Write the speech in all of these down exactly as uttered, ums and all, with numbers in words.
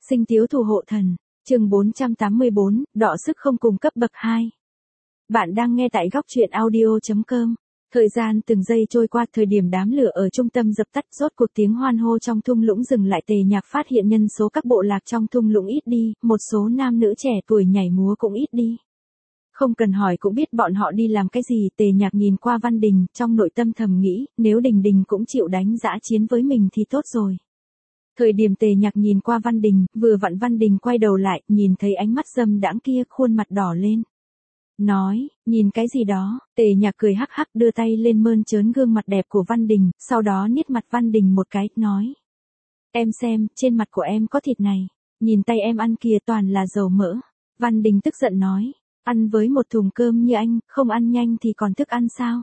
Sinh tiếu thủ hộ thần, chương bốn trăm tám mươi bốn, đọ sức không cùng cấp bậc hai. Bạn đang nghe tại góc truyện audio chấm com. Thời gian từng giây trôi qua, thời điểm đám lửa ở trung tâm dập tắt, rốt cuộc tiếng hoan hô trong thung lũng dừng lại. Tề Nhạc phát hiện nhân số các bộ lạc trong thung lũng ít đi, một số nam nữ trẻ tuổi nhảy múa cũng ít đi. Không cần hỏi cũng biết bọn họ đi làm cái gì. Tề Nhạc nhìn qua Văn Đình, trong nội tâm thầm nghĩ, nếu Đình Đình cũng chịu đánh dã chiến với mình thì tốt rồi. Thời điểm Tề Nhạc nhìn qua Văn Đình, vừa vặn Văn Đình quay đầu lại, nhìn thấy ánh mắt dâm đãng kia, khuôn mặt đỏ lên. Nói, nhìn cái gì đó. Tề Nhạc cười hắc hắc, đưa tay lên mơn trớn gương mặt đẹp của Văn Đình, sau đó niết mặt Văn Đình một cái, nói. Em xem, trên mặt của em có thịt này, nhìn tay em ăn kìa, toàn là dầu mỡ. Văn Đình tức giận nói, ăn với một thùng cơm như anh, không ăn nhanh thì còn thức ăn sao?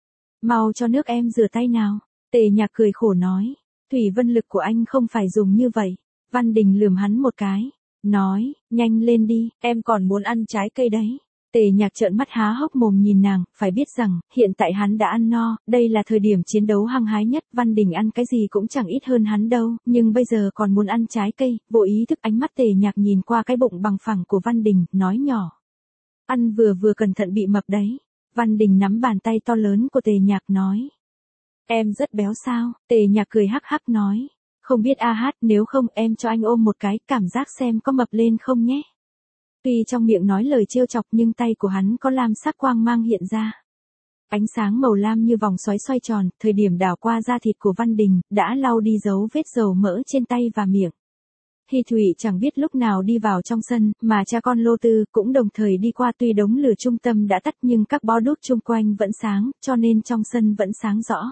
Mau cho nước em rửa tay nào. Tề Nhạc cười khổ nói, thủy vân lực của anh không phải dùng như vậy. Văn Đình lườm hắn một cái, nói, nhanh lên đi, em còn muốn ăn trái cây đấy. Tề Nhạc trợn mắt há hốc mồm nhìn nàng, phải biết rằng, hiện tại hắn đã ăn no, đây là thời điểm chiến đấu hăng hái nhất. Văn Đình ăn cái gì cũng chẳng ít hơn hắn đâu, nhưng bây giờ còn muốn ăn trái cây. Vô ý thức ánh mắt Tề Nhạc nhìn qua cái bụng bằng phẳng của Văn Đình, nói nhỏ. Ăn vừa vừa cẩn thận bị mập đấy. Văn Đình nắm bàn tay to lớn của Tề Nhạc nói. Em rất béo sao? Tề Nhạc cười hắc hắc nói. Không biết a hát, nếu không em cho anh ôm một cái, cảm giác xem có mập lên không nhé. Tuy trong miệng nói lời trêu chọc nhưng tay của hắn có lam sắc quang mang hiện ra. Ánh sáng màu lam như vòng xoáy xoay tròn, thời điểm đảo qua da thịt của Văn Đình, đã lau đi dấu vết dầu mỡ trên tay và miệng. Hi Thụy chẳng biết lúc nào đi vào trong sân, mà cha con Lô Tư cũng đồng thời đi qua. Tuy đống lửa trung tâm đã tắt nhưng các bó đuốc chung quanh vẫn sáng, cho nên trong sân vẫn sáng rõ.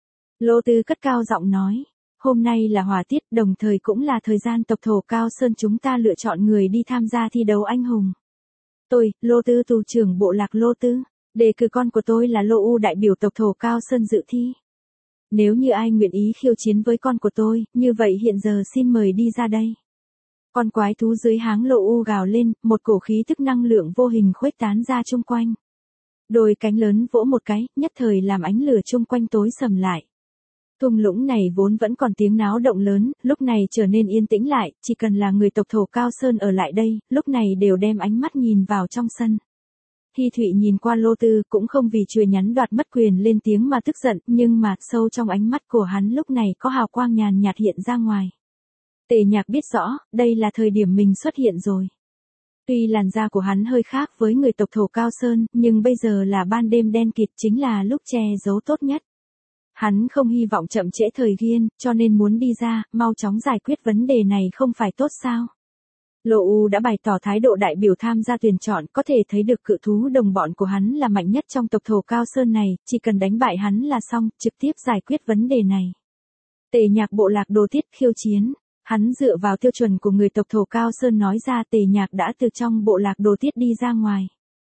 Lô Tư cất cao giọng nói, hôm nay là hỏa tiết, đồng thời cũng là thời gian tộc thổ Cao Sơn chúng ta lựa chọn người đi tham gia thi đấu anh hùng. Tôi, Lô Tư tù trưởng bộ lạc Lô Tư, đề cử con của tôi là Lô U đại biểu tộc thổ Cao Sơn dự thi. Nếu như ai nguyện ý khiêu chiến với con của tôi, như vậy hiện giờ xin mời đi ra đây. Con quái thú dưới háng Lô U gào lên, một cổ khí tức năng lượng vô hình khuếch tán ra chung quanh. Đôi cánh lớn vỗ một cái, nhất thời làm ánh lửa chung quanh tối sầm lại. Thung lũng này vốn vẫn còn tiếng náo động lớn, lúc này trở nên yên tĩnh lại, chỉ cần là người tộc thổ Cao Sơn ở lại đây, lúc này đều đem ánh mắt nhìn vào trong sân. Hi Thụy nhìn qua Lô Tư, cũng không vì chùa nhắn đoạt mất quyền lên tiếng mà tức giận, nhưng mà sâu trong ánh mắt của hắn lúc này có hào quang nhàn nhạt hiện ra ngoài. Tề Nhạc biết rõ, đây là thời điểm mình xuất hiện rồi. Tuy làn da của hắn hơi khác với người tộc thổ Cao Sơn, nhưng bây giờ là ban đêm đen kịt, chính là lúc che giấu tốt nhất. Hắn không hy vọng chậm trễ thời gian, cho nên muốn đi ra, mau chóng giải quyết vấn đề này không phải tốt sao? Lô U đã bày tỏ thái độ đại biểu tham gia tuyển chọn, có thể thấy được cự thú đồng bọn của hắn là mạnh nhất trong tộc thổ Cao Sơn này, chỉ cần đánh bại hắn là xong, trực tiếp giải quyết vấn đề này. Tề Nhạc bộ lạc Đồ Tiết khiêu chiến, hắn dựa vào tiêu chuẩn của người tộc thổ Cao Sơn nói ra. Tề Nhạc đã từ trong bộ lạc Đồ Tiết đi ra ngoài.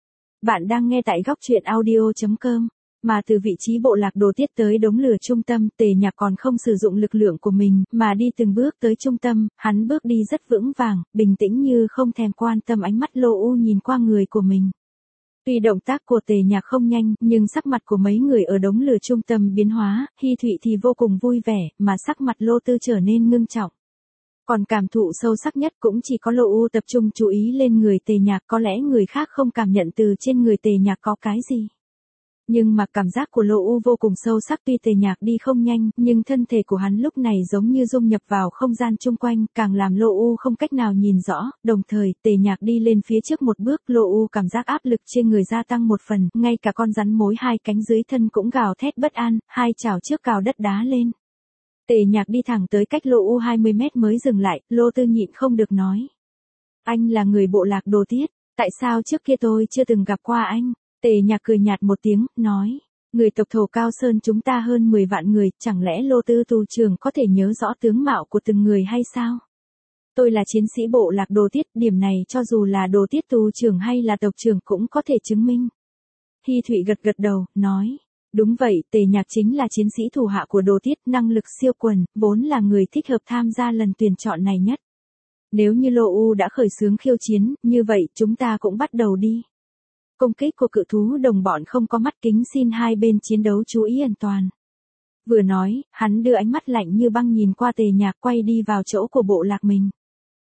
Bạn đang nghe tại góc truyện audio chấm com. Mà từ vị trí bộ lạc Đồ Tiết tới đống lửa trung tâm, Tề Nhạc còn không sử dụng lực lượng của mình, mà đi từng bước tới trung tâm. Hắn bước đi rất vững vàng, bình tĩnh như không thèm quan tâm ánh mắt Lô U nhìn qua người của mình. Tuy động tác của Tề Nhạc không nhanh, nhưng sắc mặt của mấy người ở đống lửa trung tâm biến hóa. Hi Thụy thì vô cùng vui vẻ, mà sắc mặt Lô Tư trở nên ngưng trọng. Còn cảm thụ sâu sắc nhất cũng chỉ có Lô U tập trung chú ý lên người Tề Nhạc, có lẽ người khác không cảm nhận từ trên người Tề Nhạc có cái gì. Nhưng mà cảm giác của Lô U vô cùng sâu sắc. Tuy Tề Nhạc đi không nhanh, nhưng thân thể của hắn lúc này giống như dung nhập vào không gian chung quanh, càng làm Lô U không cách nào nhìn rõ. Đồng thời, Tề Nhạc đi lên phía trước một bước, Lô U cảm giác áp lực trên người gia tăng một phần, ngay cả con rắn mối hai cánh dưới thân cũng gào thét bất an, hai chảo trước cào đất đá lên. Tề Nhạc đi thẳng tới cách Lô U hai mươi mét mới dừng lại. Lô Tư nhịn không được nói. Anh là người bộ lạc Đồ Tiết, tại sao trước kia tôi chưa từng gặp qua anh? Tề Nhạc cười nhạt một tiếng, nói, người tộc thổ Cao Sơn chúng ta hơn mười vạn người, chẳng lẽ Lô Tư tù trưởng có thể nhớ rõ tướng mạo của từng người hay sao? Tôi là chiến sĩ bộ lạc Đồ Tiết, điểm này cho dù là Đồ Tiết tù trưởng hay là tộc trưởng cũng có thể chứng minh. Hi Thụy gật gật đầu, nói, đúng vậy, Tề Nhạc chính là chiến sĩ thủ hạ của Đồ Tiết, năng lực siêu quần, vốn là người thích hợp tham gia lần tuyển chọn này nhất. Nếu như Lô U đã khởi xướng khiêu chiến, như vậy chúng ta cũng bắt đầu đi. Công kích của cự thú đồng bọn không có mắt kính, xin hai bên chiến đấu chú ý an toàn. Vừa nói, hắn đưa ánh mắt lạnh như băng nhìn qua Tề Nhạc, quay đi vào chỗ của bộ lạc mình.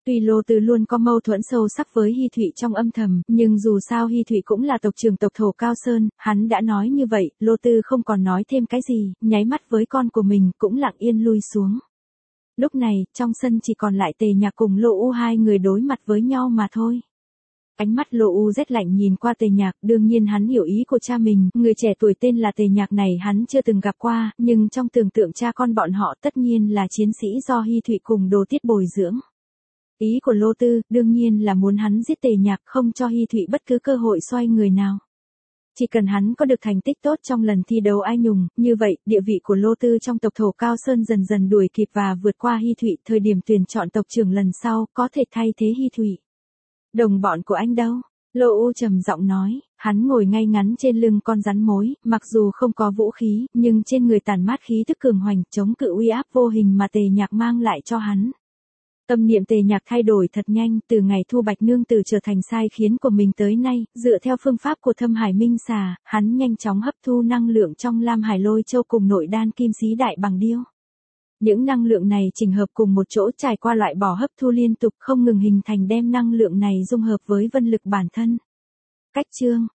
Tuy Lô Tư luôn có mâu thuẫn sâu sắc với Hi Thụy trong âm thầm, nhưng dù sao Hi Thụy cũng là tộc trưởng tộc thổ Cao Sơn, hắn đã nói như vậy, Lô Tư không còn nói thêm cái gì, nháy mắt với con của mình, cũng lặng yên lui xuống. Lúc này, trong sân chỉ còn lại Tề Nhạc cùng Lô U hai người đối mặt với nhau mà thôi. Ánh mắt Lô U rét lạnh nhìn qua Tề Nhạc, đương nhiên hắn hiểu ý của cha mình, người trẻ tuổi tên là Tề Nhạc này hắn chưa từng gặp qua, nhưng trong tưởng tượng cha con bọn họ tất nhiên là chiến sĩ do Hi Thụy cùng Đồ Tiết bồi dưỡng. Ý của Lô Tư, đương nhiên là muốn hắn giết Tề Nhạc, không cho Hi Thụy bất cứ cơ hội xoay người nào. Chỉ cần hắn có được thành tích tốt trong lần thi đấu ai nhùng, như vậy, địa vị của Lô Tư trong tộc thổ Cao Sơn dần dần đuổi kịp và vượt qua Hi Thụy, thời điểm tuyển chọn tộc trưởng lần sau, có thể thay thế Hi Thụy. Đồng bọn của anh đâu? Lô U trầm giọng nói, hắn ngồi ngay ngắn trên lưng con rắn mối, mặc dù không có vũ khí, nhưng trên người tản mát khí tức cường hoành, chống cự uy áp vô hình mà Tề Nhạc mang lại cho hắn. Tâm niệm Tề Nhạc thay đổi thật nhanh, từ ngày Thu Bạch Nương Tử trở thành sai khiến của mình tới nay, dựa theo phương pháp của Thâm Hải Minh Xà, hắn nhanh chóng hấp thu năng lượng trong Lam Hải Lôi Châu cùng nội đan kim xí đại bằng điêu. Những năng lượng này chỉnh hợp cùng một chỗ trải qua loại bỏ hấp thu liên tục không ngừng hình thành đem năng lượng này dung hợp với vân lực bản thân. Cách chương